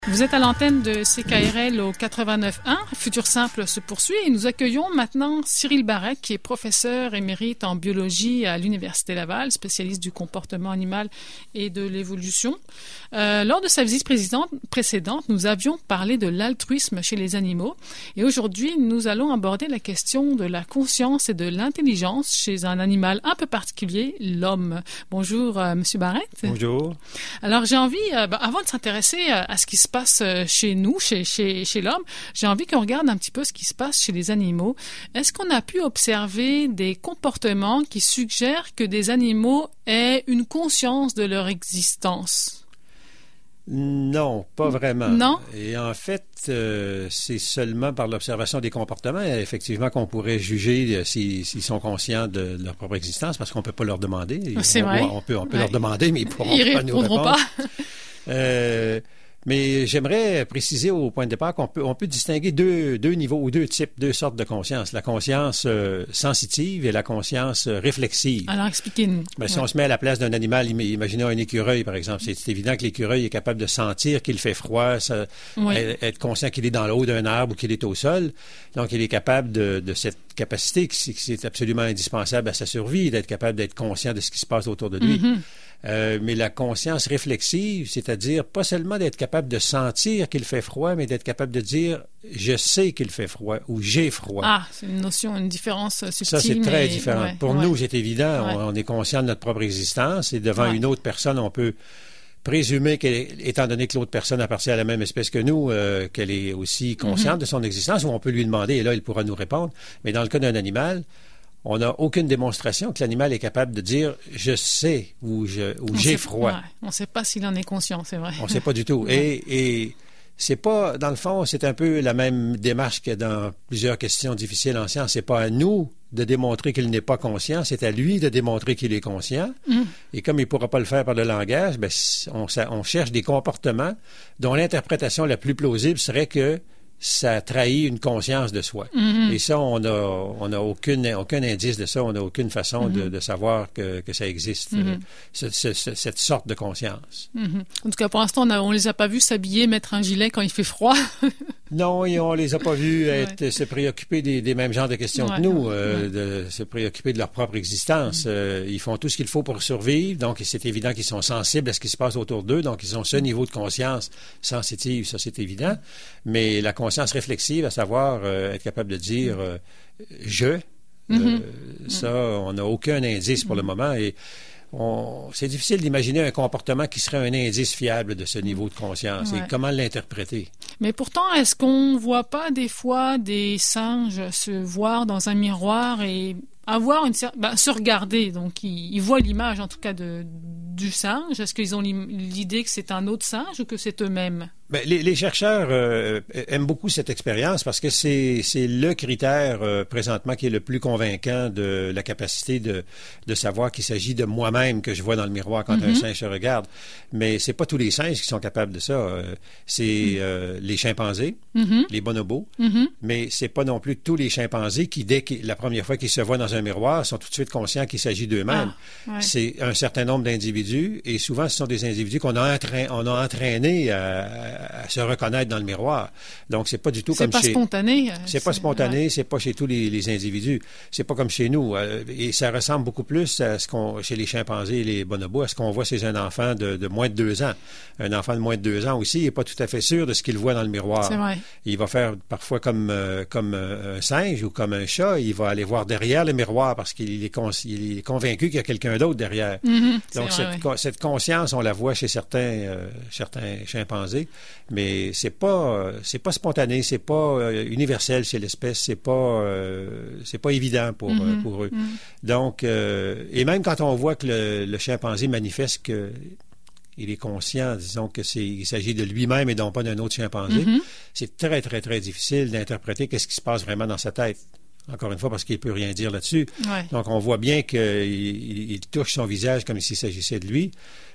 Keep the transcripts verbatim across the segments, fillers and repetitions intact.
Vous êtes à l'antenne de C K R L au quatre-vingt-neuf point un. Futur Simple se poursuit et nous accueillons maintenant Cyril Barrette, qui est professeur émérite en biologie à l'Université Laval, spécialiste du comportement animal et de l'évolution. Euh, lors de sa visite précédente, nous avions parlé de l'altruisme chez les animaux et aujourd'hui, nous allons aborder la question de la conscience et de l'intelligence chez un animal un peu particulier, l'homme. Bonjour, euh, Monsieur Barrette. Bonjour. Alors, j'ai envie, euh, ben, avant de s'intéresser à, à ce qui se passe chez nous, chez, chez, chez l'homme, j'ai envie qu'on regarde un petit peu ce qui se passe chez les animaux. Est-ce qu'on a pu observer des comportements qui suggèrent que des animaux aient une conscience de leur existence? Non, pas vraiment. Non? Et en fait, euh, c'est seulement par l'observation des comportements, effectivement, qu'on pourrait juger euh, s'ils, s'ils sont conscients de, de leur propre existence, parce qu'on ne peut pas leur demander. C'est on, vrai. On peut, on peut ouais. leur demander, mais ils ne pourront ils pas nous répondre. pas. euh, Mais j'aimerais préciser au point de départ qu'on peut, on peut distinguer deux, deux niveaux ou deux types, deux sortes de conscience. La conscience euh, sensitive et la conscience euh, réflexive. Alors, expliquez-nous. Ben, si ouais. on se met à la place d'un animal, imaginons un écureuil, par exemple, c'est, c'est évident que l'écureuil est capable de sentir qu'il fait froid, ça, oui. être conscient qu'il est dans le haut d'un arbre ou qu'il est au sol. Donc, il est capable de, de cette capacité qui, qui est absolument indispensable à sa survie, d'être capable d'être conscient de ce qui se passe autour de lui. Mm-hmm. Euh, mais la conscience réflexive, c'est-à-dire pas seulement d'être capable de sentir qu'il fait froid, mais d'être capable de dire « je sais qu'il fait froid » ou « j'ai froid ». Ah, c'est une notion, une différence subtile. Ça, c'est très mais... différent. Ouais, Pour ouais. nous, c'est évident, ouais. on, on est conscient de notre propre existence et devant ouais. une autre personne, on peut présumer qu'étant donné que l'autre personne appartient à la même espèce que nous, euh, qu'elle est aussi consciente mm-hmm. de son existence, ou on peut lui demander et là, il pourra nous répondre. Mais dans le cas d'un animal, on n'a aucune démonstration que l'animal est capable de dire « je sais » ou, je, ou « j'ai froid ouais. ». On ne sait pas s'il en est conscient, c'est vrai. On ne sait pas du tout. ouais. Et, et c'est pas, dans le fond, c'est un peu la même démarche que dans plusieurs questions difficiles en science. C'est pas à nous de démontrer qu'il n'est pas conscient, c'est à lui de démontrer qu'il est conscient. Mm. Et comme il ne pourra pas le faire par le langage, ben, on, on cherche des comportements dont l'interprétation la plus plausible serait que ça trahit une conscience de soi. Mm-hmm. Et ça, on n'a on a aucune, aucun indice de ça, on n'a aucune façon mm-hmm. de, de savoir que, que ça existe, mm-hmm. euh, ce, ce, ce, cette sorte de conscience. Mm-hmm. En tout cas, pour l'instant, on ne les a pas vus s'habiller, mettre un gilet quand il fait froid. Non, et on les a pas vus être, ouais. se préoccuper des, des mêmes genres de questions ouais, que nous, ouais. euh, de se préoccuper de leur propre existence. Mm-hmm. Euh, ils font tout ce qu'il faut pour survivre, donc c'est évident qu'ils sont sensibles à ce qui se passe autour d'eux, donc ils ont ce niveau de conscience sensitive, ça c'est évident, mais la conscience réflexive, à savoir euh, être capable de dire euh, « je mm-hmm. euh, », ça, on n'a aucun indice pour mm-hmm. le moment, et On, c'est difficile d'imaginer un comportement qui serait un indice fiable de ce niveau de conscience. Ouais. Et comment l'interpréter? Mais pourtant, est-ce qu'on ne voit pas des fois des singes se voir dans un miroir et avoir une ben, se regarder? Donc, ils, ils voient l'image, en tout cas, de, du singe. Est-ce qu'ils ont l'idée que c'est un autre singe ou que c'est eux-mêmes? Ben, les, les chercheurs euh, aiment beaucoup cette expérience parce que c'est, c'est le critère euh, présentement qui est le plus convaincant de la capacité de, de savoir qu'il s'agit de moi-même que je vois dans le miroir quand mm-hmm. un singe se regarde. Mais c'est pas tous les singes qui sont capables de ça. Euh, c'est mm-hmm. euh, les chimpanzés, mm-hmm. les bonobos, mm-hmm. mais c'est pas non plus tous les chimpanzés qui, dès que la première fois qu'ils se voient dans un miroir, sont tout de suite conscients qu'il s'agit d'eux-mêmes. Ah, ouais. C'est un certain nombre d'individus et souvent ce sont des individus qu'on a, entraîn, on a entraînés à à se reconnaître dans le miroir. Donc, c'est pas du tout c'est comme pas chez... Spontané, c'est, c'est pas spontané. Ouais. C'est pas chez tous les, les individus. C'est pas comme chez nous. Euh, et ça ressemble beaucoup plus à ce qu'on, chez les chimpanzés et les bonobos, à ce qu'on voit chez un enfant de, de moins de deux ans. Un enfant de moins de deux ans aussi n'est pas tout à fait sûr de ce qu'il voit dans le miroir. C'est vrai. Il va faire parfois comme, euh, comme un singe ou comme un chat. Il va aller voir derrière le miroir parce qu'il est, con, il est convaincu qu'il y a quelqu'un d'autre derrière. Mm-hmm. Donc, vrai, cette, oui. cette conscience, on la voit chez certains, euh, certains chimpanzés. Mais c'est pas c'est pas spontané, c'est pas euh, universel chez l'espèce, c'est pas euh, c'est pas évident pour mm-hmm. euh, pour eux. Mm-hmm. Donc euh, et même quand on voit que le, le chimpanzé manifeste que il est conscient, disons que c'est il s'agit de lui-même et non pas d'un autre chimpanzé, mm-hmm. c'est très très très difficile d'interpréter qu'est-ce qui se passe vraiment dans sa tête. encore une fois, parce qu'il ne peut rien dire là-dessus. Ouais. Donc, on voit bien qu'il il, il touche son visage comme s'il s'agissait de lui.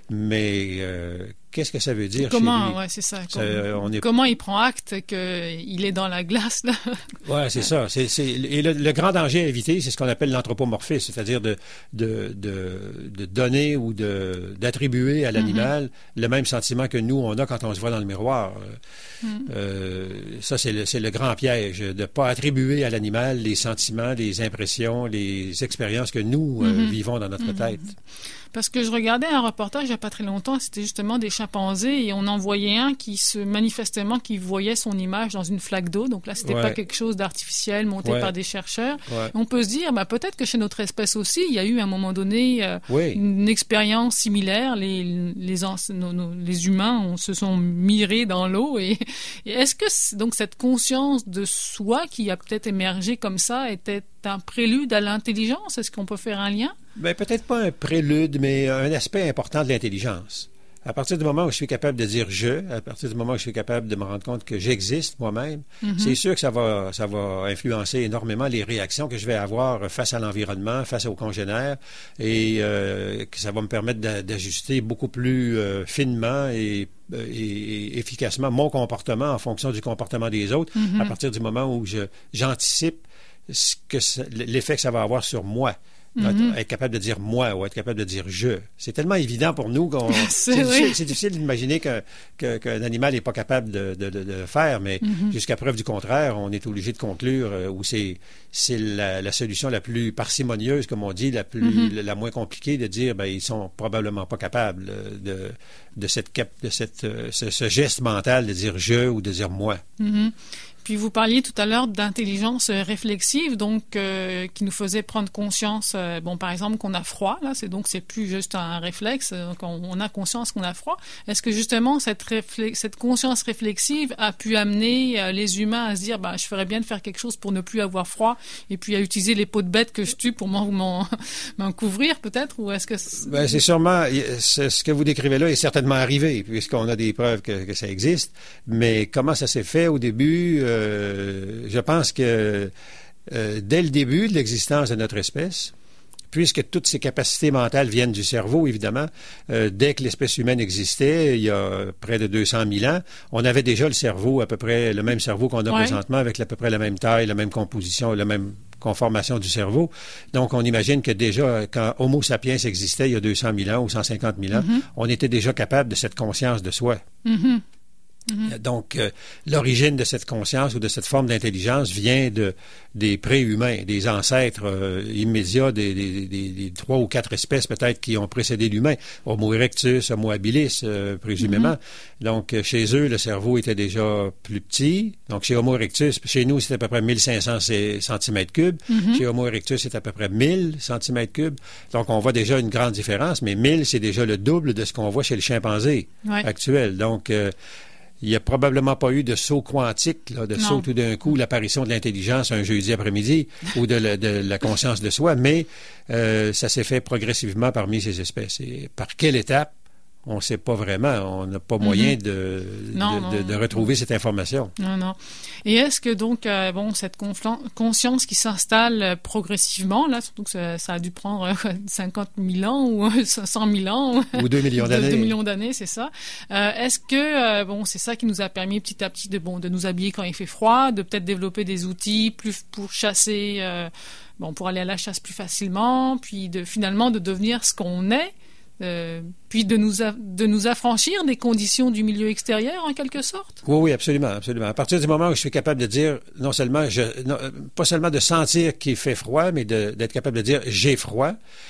Mais euh, qu'est-ce que ça veut dire comment, chez lui? Ouais, c'est ça. ça on est... Comment il prend acte qu'il est dans la glace, là? Oui, c'est ça. C'est, c'est... Et le, le grand danger à éviter, c'est ce qu'on appelle l'anthropomorphisme, c'est-à-dire de, de, de, de donner ou de, d'attribuer à l'animal mm-hmm. le même sentiment que nous, on a quand on se voit dans le miroir. Mm-hmm. Euh, ça, c'est le, c'est le grand piège, de ne pas attribuer à l'animal les sentiments, les impressions, les expériences que nous mm-hmm. euh, vivons dans notre mm-hmm. tête. Parce que je regardais un reportage il n'y a pas très longtemps, c'était justement des chimpanzés et on en voyait un qui se manifestement qui voyait son image dans une flaque d'eau. Donc là, c'était ouais. pas quelque chose d'artificiel monté ouais. par des chercheurs. Ouais. On peut se dire, bah, peut-être que chez notre espèce aussi, il y a eu à un moment donné euh, oui. une expérience similaire. Les, les, nos, nos, les humains on, se sont mirés dans l'eau. Et, et est-ce que donc cette conscience de soi qui a peut-être émergé comme ça était un prélude à l'intelligence? Est-ce qu'on peut faire un lien? Bien, peut-être pas un prélude, mais un aspect important de l'intelligence. À partir du moment où je suis capable de dire « je », à partir du moment où je suis capable de me rendre compte que j'existe moi-même, mm-hmm. c'est sûr que ça va, ça va influencer énormément les réactions que je vais avoir face à l'environnement, face aux congénères, et euh, que ça va me permettre d'ajuster beaucoup plus euh, finement et Et, et efficacement mon comportement en fonction du comportement des autres, mm-hmm. à partir du moment où je, j'anticipe ce que ça, l'effet que ça va avoir sur moi. Mm-hmm. Être capable de dire « moi » ou être capable de dire « je ». C'est tellement évident pour nous qu'on... c'est, c'est, oui. difficile, c'est difficile d'imaginer qu'un, que, qu'un animal n'est pas capable de, de, de, de le faire, mais mm-hmm. jusqu'à preuve du contraire, on est obligé de conclure euh, où c'est, c'est la, la solution la plus parcimonieuse, comme on dit, la, plus, mm-hmm. la, la moins compliquée, de dire ben, ils sont probablement pas capables de, de, cette, de cette, euh, ce, ce geste mental de dire « je » ou de dire « moi mm-hmm. ». Puis vous parliez tout à l'heure d'intelligence réflexive, donc euh, qui nous faisait prendre conscience, euh, bon par exemple qu'on a froid, là, c'est donc c'est plus juste un réflexe, donc on, on a conscience qu'on a froid. Est-ce que justement cette réflex, cette conscience réflexive a pu amener euh, les humains à se dire, bah je ferais bien de faire quelque chose pour ne plus avoir froid, et puis à utiliser les peaux de bêtes que je tue pour m'en, m'en, m'en couvrir peut-être, ou est-ce que c'est... Ben, c'est sûrement c'est, ce que vous décrivez là est certainement arrivé, puisqu'on a des preuves que, que ça existe, mais comment ça s'est fait au début? Euh, Euh, je pense que euh, dès le début de l'existence de notre espèce, puisque toutes ces capacités mentales viennent du cerveau, évidemment, euh, dès que l'espèce humaine existait, il y a près de deux cent mille ans, on avait déjà le cerveau, à peu près le même cerveau qu'on a ouais. présentement, avec à peu près la même taille, la même composition, la même conformation du cerveau. Donc, on imagine que déjà, quand Homo sapiens existait il y a deux cent mille ans ou cent cinquante mille ans, mm-hmm. on était déjà capable de cette conscience de soi. Mm-hmm. Mm-hmm. Donc, euh, l'origine de cette conscience ou de cette forme d'intelligence vient de, des préhumains, des ancêtres euh, immédiats des, des, des, des trois ou quatre espèces peut-être qui ont précédé l'humain. Homo erectus, Homo habilis, euh, présumément. Mm-hmm. Donc, euh, chez eux, le cerveau était déjà plus petit. Donc, chez Homo erectus, chez nous, c'est à peu près mille cinq cents centimètres cubes. Mm-hmm. Chez Homo erectus, c'est à peu près mille centimètres cubes. Donc, on voit déjà une grande différence, mais mille, c'est déjà le double de ce qu'on voit chez le chimpanzé ouais. actuel. Donc, euh, il n'y a probablement pas eu de saut quantique, là, de non. saut tout d'un coup, l'apparition de l'intelligence un jeudi après-midi ou de la, de la conscience de soi, mais euh, ça s'est fait progressivement parmi ces espèces. Et par quelle étape? On ne sait pas vraiment. On n'a pas moyen mm-hmm. de, non, de, non, de, de retrouver cette information. Non, non. Et est-ce que donc, euh, bon, cette confl- conscience qui s'installe euh, progressivement, là, surtout que ça, ça a dû prendre euh, cinquante mille ans ou cent mille ans. Ou deux millions d'années. deux millions d'années, c'est ça. Euh, est-ce que, euh, bon, c'est ça qui nous a permis petit à petit de, bon, de nous habiller quand il fait froid, de peut-être développer des outils plus pour chasser, euh, bon, pour aller à la chasse plus facilement, puis de finalement de devenir ce qu'on est. Euh, puis de nous, a, de nous affranchir des conditions du milieu extérieur, en quelque sorte? Oui, oui, absolument, absolument. À partir du moment où je suis capable de dire, non seulement, je, non, pas seulement de sentir qu'il fait froid, mais de, d'être capable de dire « j'ai froid »,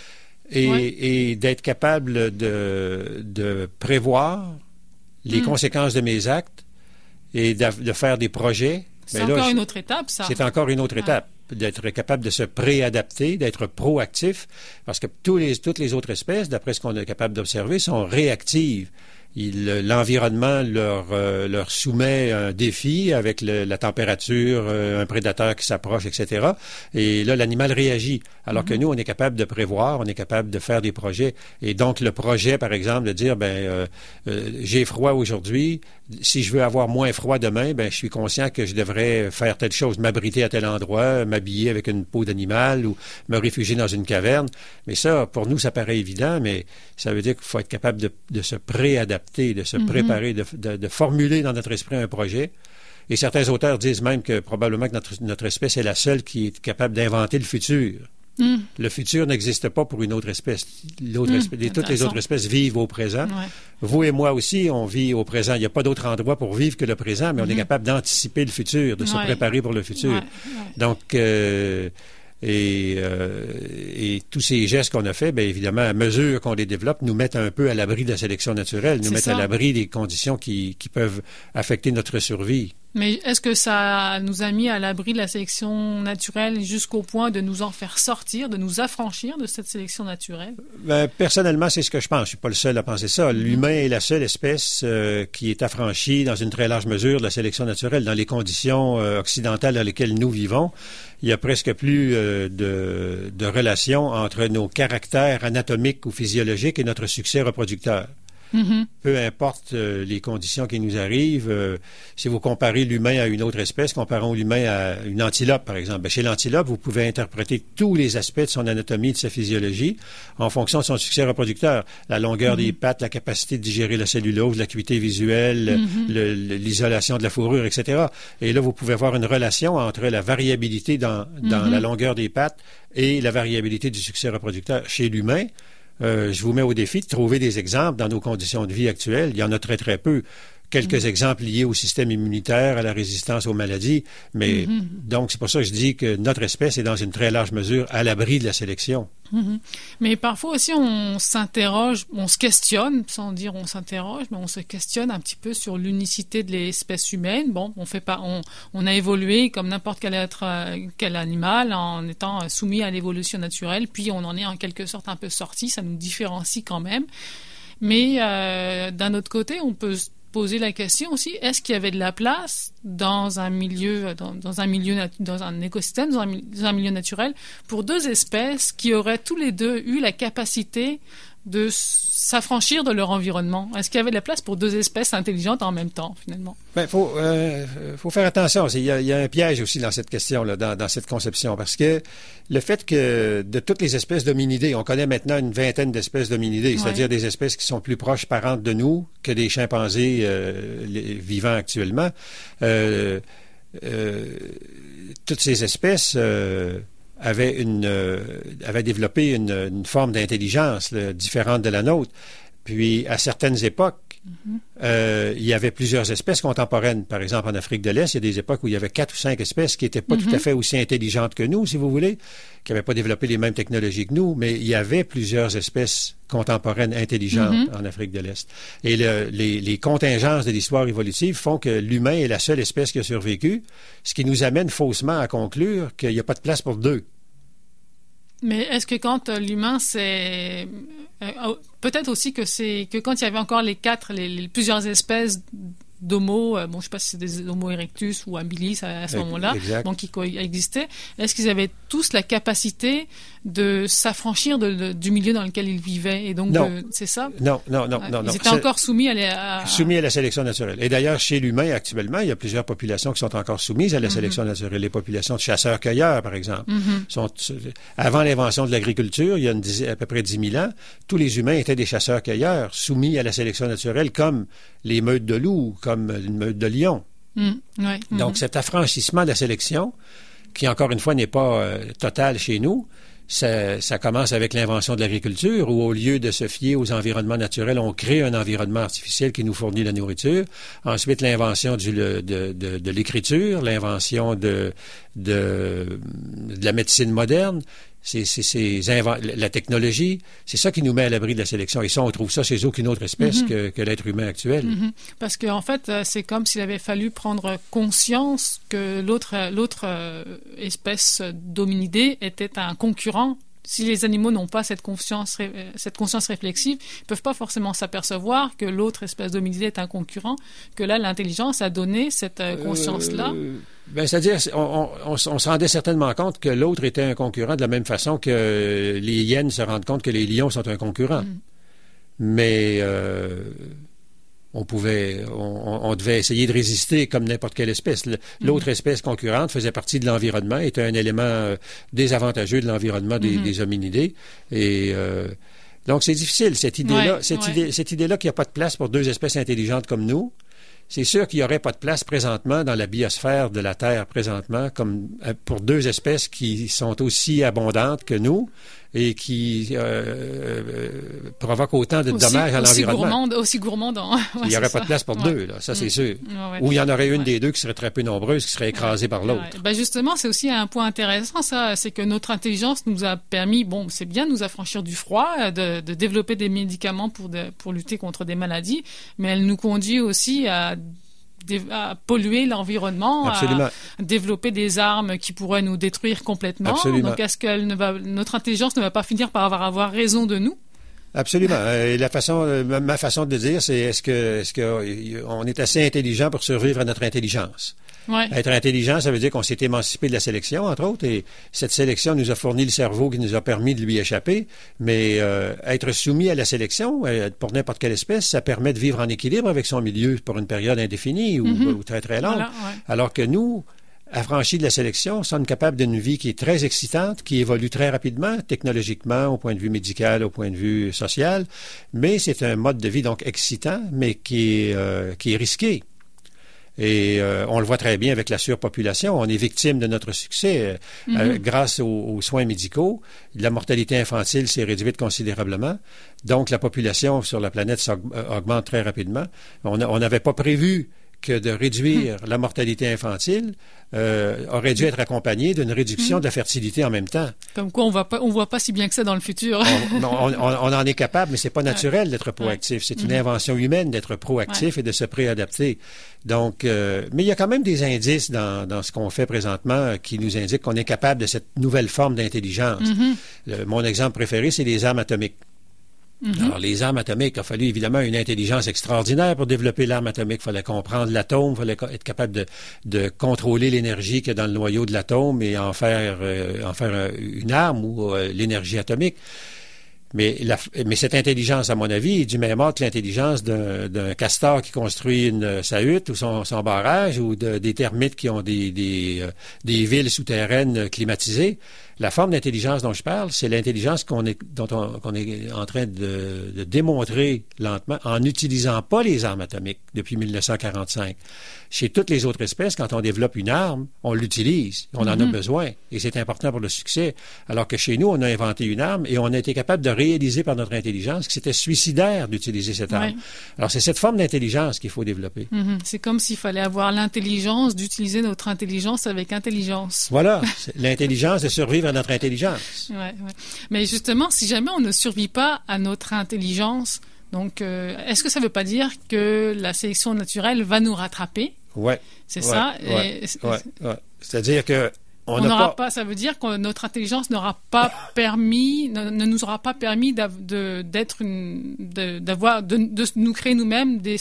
et, ouais. et d'être capable de, de prévoir les mmh. conséquences de mes actes et de, de faire des projets. C'est ben encore là, une autre étape, ça. C'est encore une autre ah. étape. D'être capable de se préadapter, d'être proactif, parce que tous les, toutes les autres espèces, d'après ce qu'on est capable d'observer, sont réactives. il, l'environnement leur, euh, leur soumet un défi avec le, la température, euh, un prédateur qui s'approche, et cetera. Et là, l'animal réagit. Alors mm-hmm. que nous, on est capable de prévoir, on est capable de faire des projets. Et donc, le projet, par exemple, de dire, ben, euh, euh, j'ai froid aujourd'hui. Si je veux avoir moins froid demain, ben, je suis conscient que je devrais faire telle chose, m'abriter à tel endroit, m'habiller avec une peau d'animal ou me réfugier dans une caverne. Mais ça, pour nous, ça paraît évident, mais ça veut dire qu'il faut être capable de, de se préadapter, de se mm-hmm. préparer, de, de, de formuler dans notre esprit un projet. Et certains auteurs disent même que probablement que notre, notre espèce est la seule qui est capable d'inventer le futur. Mm. Le futur n'existe pas pour une autre espèce. L'autre mm. espèce toutes les autres espèces vivent au présent. Ouais. Vous et moi aussi, on vit au présent. Il n'y a pas d'autre endroit pour vivre que le présent, mais mm-hmm. on est capable d'anticiper le futur, de ouais. se préparer pour le futur. Ouais. Ouais. Donc, euh, et, euh, et tous ces gestes qu'on a faits, bien évidemment, à mesure qu'on les développe, nous mettent un peu à l'abri de la sélection naturelle, nous C'est mettent ça. à l'abri des conditions qui, qui peuvent affecter notre survie. Mais est-ce que ça nous a mis à l'abri de la sélection naturelle jusqu'au point de nous en faire sortir, de nous affranchir de cette sélection naturelle? Ben, personnellement, c'est ce que je pense. Je suis pas le seul à penser ça. Mm-hmm. L'humain est la seule espèce euh, qui est affranchie dans une très large mesure de la sélection naturelle. Dans les conditions euh, occidentales dans lesquelles nous vivons, il y a presque plus euh, de, de relation entre nos caractères anatomiques ou physiologiques et notre succès reproducteur. Mm-hmm. Peu importe euh, les conditions qui nous arrivent, euh, si vous comparez l'humain à une autre espèce, comparons l'humain à une antilope, par exemple. Ben, chez l'antilope, vous pouvez interpréter tous les aspects de son anatomie et de sa physiologie en fonction de son succès reproducteur. La longueur mm-hmm. des pattes, la capacité de digérer la cellulose, l'acuité visuelle, mm-hmm. le, le, l'isolation de la fourrure, et cetera. Et là, vous pouvez voir une relation entre la variabilité dans, dans mm-hmm. la longueur des pattes et la variabilité du succès reproducteur. Chez l'humain, Euh, je vous mets au défi de trouver des exemples dans nos conditions de vie actuelles. Il y en a très, très peu. Quelques mmh. exemples liés au système immunitaire, à la résistance aux maladies. Mais mmh. donc, c'est pour ça que je dis que notre espèce est dans une très large mesure à l'abri de la sélection. Mmh. Mais parfois aussi, on s'interroge, on se questionne, sans dire on s'interroge, mais on se questionne un petit peu sur l'unicité de l'espèce humaine. Bon, on fait pas, on, on a évolué comme n'importe quel être, quel animal en étant soumis à l'évolution naturelle, puis on en est en quelque sorte un peu sorti, ça nous différencie quand même. Mais euh, d'un autre côté, on peut poser la question aussi, est-ce qu'il y avait de la place dans un milieu, dans, dans un milieu, dans un écosystème, dans un, dans un milieu naturel, pour deux espèces qui auraient tous les deux eu la capacité de s'affranchir de leur environnement? Est-ce qu'il y avait de la place pour deux espèces intelligentes en même temps, finalement? Bien, faut, euh, faut faire attention. Il y, a, il y a un piège aussi dans cette question-là, dans, dans cette conception, parce que le fait que de toutes les espèces d'hominidés, on connaît maintenant une vingtaine d'espèces d'hominidés, ouais. c'est-à-dire des espèces qui sont plus proches parentes de nous que des chimpanzés euh, vivants actuellement. Euh, euh, toutes ces espèces euh, avaient, une, euh, avaient développé une, une forme d'intelligence là, différente de la nôtre. Puis, à certaines époques, mm-hmm. euh, il y avait plusieurs espèces contemporaines. Par exemple, en Afrique de l'Est, il y a des époques où il y avait quatre ou cinq espèces qui n'étaient pas mm-hmm. tout à fait aussi intelligentes que nous, si vous voulez, qui n'avaient pas développé les mêmes technologies que nous, mais il y avait plusieurs espèces contemporaines intelligentes mm-hmm. en Afrique de l'Est. Et le, les, les contingences de l'histoire évolutive font que l'humain est la seule espèce qui a survécu, ce qui nous amène faussement à conclure qu'il n'y a pas de place pour deux. Mais est-ce que quand euh, l'humain, c'est... Euh, peut-être aussi que c'est que quand il y avait encore les quatre, les, les plusieurs espèces d'homo, euh, bon, je ne sais pas si c'est des homo erectus ou habilis à, à ce moment-là, donc qui coexistaient, est-ce qu'ils avaient tous la capacité de s'affranchir de, de, du milieu dans lequel ils vivaient? Et donc, non. Euh, c'est ça? Non, non, non, euh, non. Ils non. étaient c'est... encore soumis à, la, à... Soumis à la sélection naturelle. Et d'ailleurs, chez l'humain, actuellement, il y a plusieurs populations qui sont encore soumises à la mm-hmm. sélection naturelle. Les populations de chasseurs-cueilleurs, par exemple. Mm-hmm. Sont, avant l'invention de l'agriculture, il y a une dizaine, à peu près dix mille ans, tous les humains étaient des chasseurs-cueilleurs, soumis à la sélection naturelle, comme les meutes de loups, comme une meute de lions. Mm, ouais, Donc, mm-hmm. cet affranchissement de la sélection, qui, encore une fois, n'est pas euh, total chez nous, Ça, ça commence avec l'invention de l'agriculture, où au lieu de se fier aux environnements naturels, on crée un environnement artificiel qui nous fournit la nourriture. Ensuite, l'invention du, de, de, de l'écriture, l'invention de, de, de la médecine moderne, c'est, c'est, c'est inven- la technologie, c'est ça qui nous met à l'abri de la sélection. Et ça, on trouve ça chez aucune autre espèce mm-hmm. que, que l'être humain actuel. Mm-hmm. Parce qu'en en fait, c'est comme s'il avait fallu prendre conscience que l'autre, l'autre espèce d'hominidés était un concurrent si les animaux n'ont pas cette conscience, cette conscience réflexive, ils ne peuvent pas forcément s'apercevoir que l'autre espèce d'hominidé est un concurrent, que là, l'intelligence a donné cette conscience-là. Euh, ben, c'est-à-dire, on, on, on, on se rendait certainement compte que l'autre était un concurrent de la même façon que les hyènes se rendent compte que les lions sont un concurrent. Mm. Mais euh, on pouvait, on, on devait essayer de résister comme n'importe quelle espèce. L'autre mm-hmm. espèce concurrente faisait partie de l'environnement, était un élément désavantageux de l'environnement des, mm-hmm. des hominidés. Et euh, donc, c'est difficile, cette idée-là, ouais, cette, ouais. idée, cette idée-là qu'il n'y a pas de place pour deux espèces intelligentes comme nous. C'est sûr qu'il n'y aurait pas de place présentement dans la biosphère de la Terre présentement comme pour deux espèces qui sont aussi abondantes que nous et qui euh, euh, provoquent autant de aussi, dommages à aussi l'environnement. Gourmande, aussi gourmande. Ouais, il n'y aurait pas ça. de place pour ouais. deux, là, ça c'est sûr. Ouais, ouais. Ou il y en aurait une ouais. des deux qui serait très peu nombreuse, qui serait écrasée ouais. par l'autre. Ouais. Ben justement, c'est aussi un point intéressant, ça, c'est que notre intelligence nous a permis, bon, c'est bien de nous affranchir du froid, de, de développer des médicaments pour, de, pour lutter contre des maladies, mais elle nous conduit aussi à à polluer l'environnement, Absolument. à développer des armes qui pourraient nous détruire complètement. Absolument. Donc, est-ce que notre intelligence ne va pas finir par avoir, avoir raison de nous? Absolument. Et la façon, ma façon de dire, c'est est-ce que, est-ce que on est assez intelligent pour survivre à notre intelligence? Ouais. Être intelligent, ça veut dire qu'on s'est émancipé de la sélection, entre autres, et cette sélection nous a fourni le cerveau qui nous a permis de lui échapper, mais euh, être soumis à la sélection, euh, pour n'importe quelle espèce, ça permet de vivre en équilibre avec son milieu pour une période indéfinie ou, mm-hmm. ou très, très longue, voilà, ouais. alors que nous, affranchis de la sélection, sommes capables d'une vie qui est très excitante, qui évolue très rapidement, technologiquement, au point de vue médical, au point de vue social, mais c'est un mode de vie donc excitant, mais qui est, euh, qui est risqué. Et euh, on le voit très bien avec la surpopulation. On est victime de notre succès mm-hmm. euh, grâce aux, aux soins médicaux. La mortalité infantile s'est réduite considérablement. Donc, la population sur la planète augmente très rapidement. On n'avait pas prévu que de réduire mmh. la mortalité infantile euh, aurait dû être accompagné d'une réduction mmh. de la fertilité en même temps. Comme quoi, on voit pas, on voit pas si bien que ça dans le futur. on, on, on, on en est capable, mais c'est pas naturel ouais. d'être proactif. C'est une mmh. invention humaine d'être proactif ouais. et de se préadapter. Donc, euh, mais il y a quand même des indices dans, dans ce qu'on fait présentement qui nous indiquent qu'on est capable de cette nouvelle forme d'intelligence. Mmh. Le, mon exemple préféré, c'est les armes atomiques. Mm-hmm. Alors, les armes atomiques, il a fallu évidemment une intelligence extraordinaire pour développer l'arme atomique. Il fallait comprendre l'atome, il fallait être capable de, de contrôler l'énergie qu'il y a dans le noyau de l'atome et en faire, euh, en faire une arme ou euh, l'énergie atomique. Mais, la, mais cette intelligence, à mon avis, est du même ordre que l'intelligence d'un, d'un castor qui construit une, sa hutte ou son, son barrage ou de, des termites qui ont des, des, euh, des villes souterraines climatisées. La forme d'intelligence dont je parle, c'est l'intelligence qu'on est, dont on, qu'on est en train de, de démontrer lentement en n'utilisant pas les armes atomiques depuis mille neuf cent quarante-cinq. Chez toutes les autres espèces, quand on développe une arme, on l'utilise, on mm-hmm. en a besoin, et c'est important pour le succès. Alors que chez nous, on a inventé une arme et on a été capable de réaliser par notre intelligence que c'était suicidaire d'utiliser cette arme. Ouais. Alors, c'est cette forme d'intelligence qu'il faut développer. Mm-hmm. C'est comme s'il fallait avoir l'intelligence d'utiliser notre intelligence avec intelligence. Voilà, l'intelligence de survivre à notre intelligence. Ouais, ouais. Mais justement, si jamais on ne survit pas à notre intelligence, donc euh, est-ce que ça ne veut pas dire que la sélection naturelle va nous rattraper? Oui. C'est ouais, ça? Ouais, et, ouais, ouais. C'est-à-dire que on n'aura pas... pas... Ça veut dire que notre intelligence n'aura pas permis, ne, ne nous aura pas permis d'av, de, d'être une, de, d'avoir, de, de nous créer nous-mêmes des,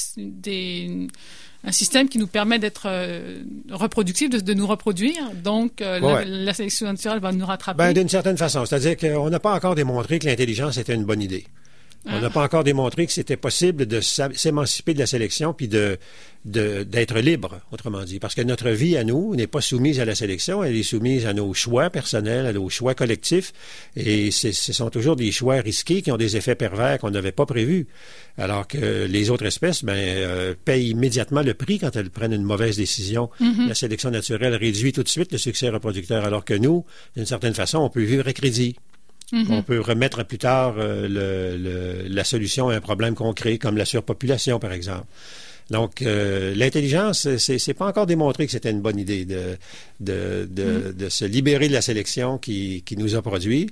des un système qui nous permet d'être euh, reproductif, de, de nous reproduire. Donc, euh, ouais. la, la sélection naturelle va nous rattraper. Ben, d'une certaine façon. C'est-à-dire qu'on n'a pas encore démontré que l'intelligence était une bonne idée. On n'a ah. pas encore démontré que c'était possible de s'émanciper de la sélection puis de, de, d'être libre, autrement dit. Parce que notre vie à nous n'est pas soumise à la sélection, elle est soumise à nos choix personnels, à nos choix collectifs. Et c'est, ce sont toujours des choix risqués qui ont des effets pervers qu'on n'avait pas prévus. Alors que les autres espèces ben, euh, payent immédiatement le prix quand elles prennent une mauvaise décision. Mm-hmm. La sélection naturelle réduit tout de suite le succès reproducteur. Alors que nous, d'une certaine façon, on peut vivre à crédit. Mm-hmm. On peut remettre plus tard euh, le, le, la solution à un problème concret, comme la surpopulation, par exemple. Donc, euh, l'intelligence, c'est, c'est pas encore démontré que c'était une bonne idée de, de, de, mm-hmm. de se libérer de la sélection qui, qui nous a produit.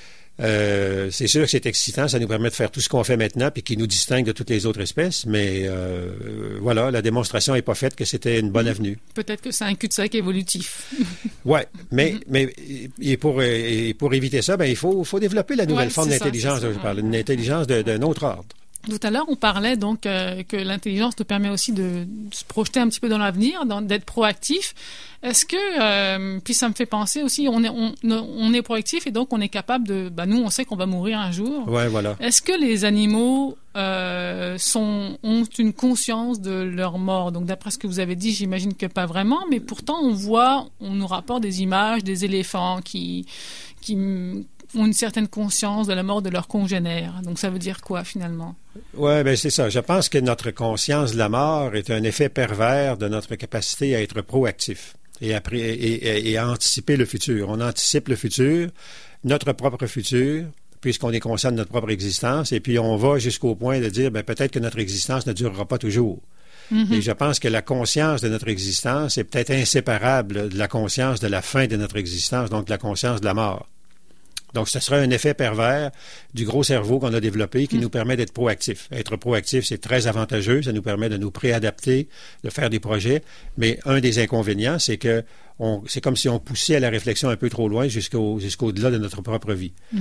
Euh, c'est sûr que c'est excitant, ça nous permet de faire tout ce qu'on fait maintenant puis qui nous distingue de toutes les autres espèces, mais euh, voilà, la démonstration n'est pas faite que c'était une bonne avenue. Peut-être que c'est un cul-de-sac évolutif. Ouais, mais, mm-hmm. mais et pour, et pour éviter ça, ben, il faut, faut développer la nouvelle ouais, forme d'intelligence dont je parle, une intelligence de, d'un autre ordre. Tout à l'heure, on parlait donc euh, que l'intelligence nous permet aussi de, de se projeter un petit peu dans l'avenir, dans, d'être proactif. Est-ce que, euh, puis ça me fait penser aussi, on est, on, on est proactif et donc on est capable de, bah nous, on sait qu'on va mourir un jour. Ouais, voilà. Est-ce que les animaux euh, sont, ont une conscience de leur mort? Donc d'après ce que vous avez dit, j'imagine que pas vraiment, mais pourtant on voit, on nous rapporte des images des éléphants qui, qui ont une certaine conscience de la mort de leurs congénères. Donc ça veut dire quoi finalement? Oui, bien c'est ça. Je pense que notre conscience de la mort est un effet pervers de notre capacité à être proactif et à, et, et, et à anticiper le futur. On anticipe le futur, notre propre futur, puisqu'on est conscient de notre propre existence, et puis on va jusqu'au point de dire, bien, peut-être que notre existence ne durera pas toujours. Mm-hmm. Et je pense que la conscience de notre existence est peut-être inséparable de la conscience de la fin de notre existence, donc de la conscience de la mort. Donc, ce serait un effet pervers du gros cerveau qu'on a développé qui mmh. nous permet d'être proactif. Être proactif, c'est très avantageux. Ça nous permet de nous préadapter, de faire des projets. Mais un des inconvénients, c'est que on, c'est comme si on poussait à la réflexion un peu trop loin jusqu'au, jusqu'au-delà de notre propre vie. Mmh.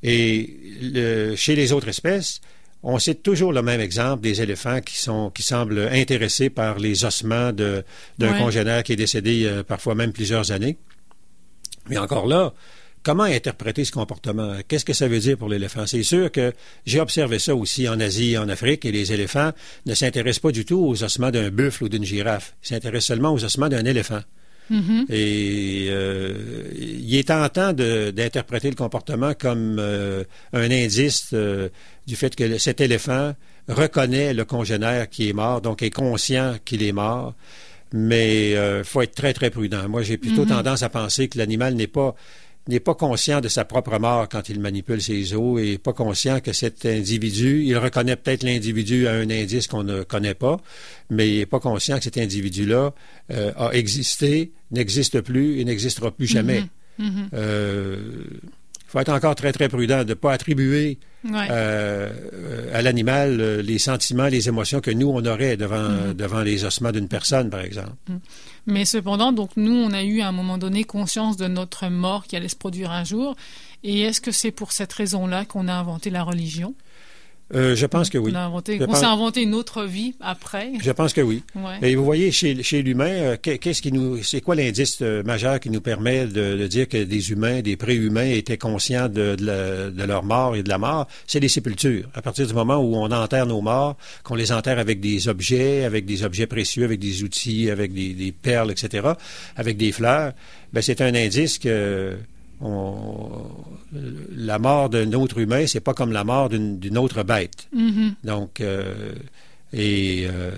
Et le, chez les autres espèces, on cite toujours le même exemple des éléphants qui sont qui semblent intéressés par les ossements de, d'un ouais. congénère qui est décédé euh, parfois même plusieurs années. Mais encore là, comment interpréter ce comportement? Qu'est-ce que ça veut dire pour l'éléphant? C'est sûr que j'ai observé ça aussi en Asie et en Afrique, et les éléphants ne s'intéressent pas du tout aux ossements d'un buffle ou d'une girafe. Ils s'intéressent seulement aux ossements d'un éléphant. Mm-hmm. Et euh, il est tentant de, d'interpréter le comportement comme euh, un indice euh, du fait que cet éléphant reconnaît le congénère qui est mort, donc est conscient qu'il est mort. Mais il euh, faut être très, très prudent. Moi, j'ai plutôt mm-hmm. tendance à penser que l'animal n'est pas... n'est pas conscient de sa propre mort quand il manipule ses os et pas conscient que cet individu, il reconnaît peut-être l'individu à un indice qu'on ne connaît pas, mais il n'est pas conscient que cet individu-là euh, a existé, n'existe plus et n'existera plus jamais. Mm-hmm. Mm-hmm. Euh, il faut être encore très, très prudent de ne pas attribuer ouais. euh, à l'animal euh, les sentiments, les émotions que nous, on aurait devant, mm-hmm. devant les ossements d'une personne, par exemple. Mm. Mais cependant, donc nous, on a eu à un moment donné conscience de notre mort qui allait se produire un jour. Et est-ce que c'est pour cette raison-là qu'on a inventé la religion? Euh, je pense que oui. On, a inventé, on pense... s'est inventé une autre vie après. Je pense que oui. Ouais. Et vous voyez, chez, chez l'humain, euh, qu'est-ce qui nous, c'est quoi l'indice euh, majeur qui nous permet de, de dire que des humains, des pré-humains étaient conscients de, de, la, de leur mort et de la mort? C'est les sépultures. À partir du moment où on enterre nos morts, qu'on les enterre avec des objets, avec des objets précieux, avec des outils, avec des, des perles, et cetera, avec des fleurs, ben c'est un indice que On, la mort d'un autre humain, c'est pas comme la mort d'une, d'une autre bête. Mm-hmm. Donc, euh, et euh,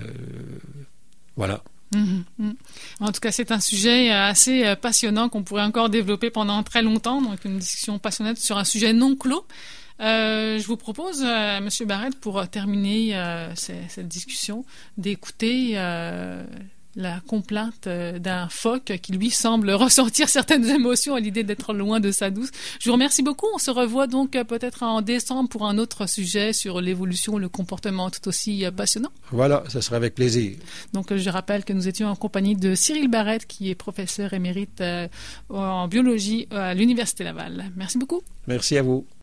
voilà. Mm-hmm. En tout cas, c'est un sujet assez passionnant qu'on pourrait encore développer pendant très longtemps. Donc, une discussion passionnante sur un sujet non clos. Euh, je vous propose, euh, M. Barrett, pour terminer euh, cette, cette discussion, d'écouter euh, la complainte d'un phoque qui, lui, semble ressentir certaines émotions à l'idée d'être loin de sa douce. Je vous remercie beaucoup. On se revoit donc peut-être en décembre pour un autre sujet sur l'évolution, le comportement tout aussi passionnant. Voilà, ça sera avec plaisir. Donc, je rappelle que nous étions en compagnie de Cyril Barrett, qui est professeur émérite en biologie à l'Université Laval. Merci beaucoup. Merci à vous.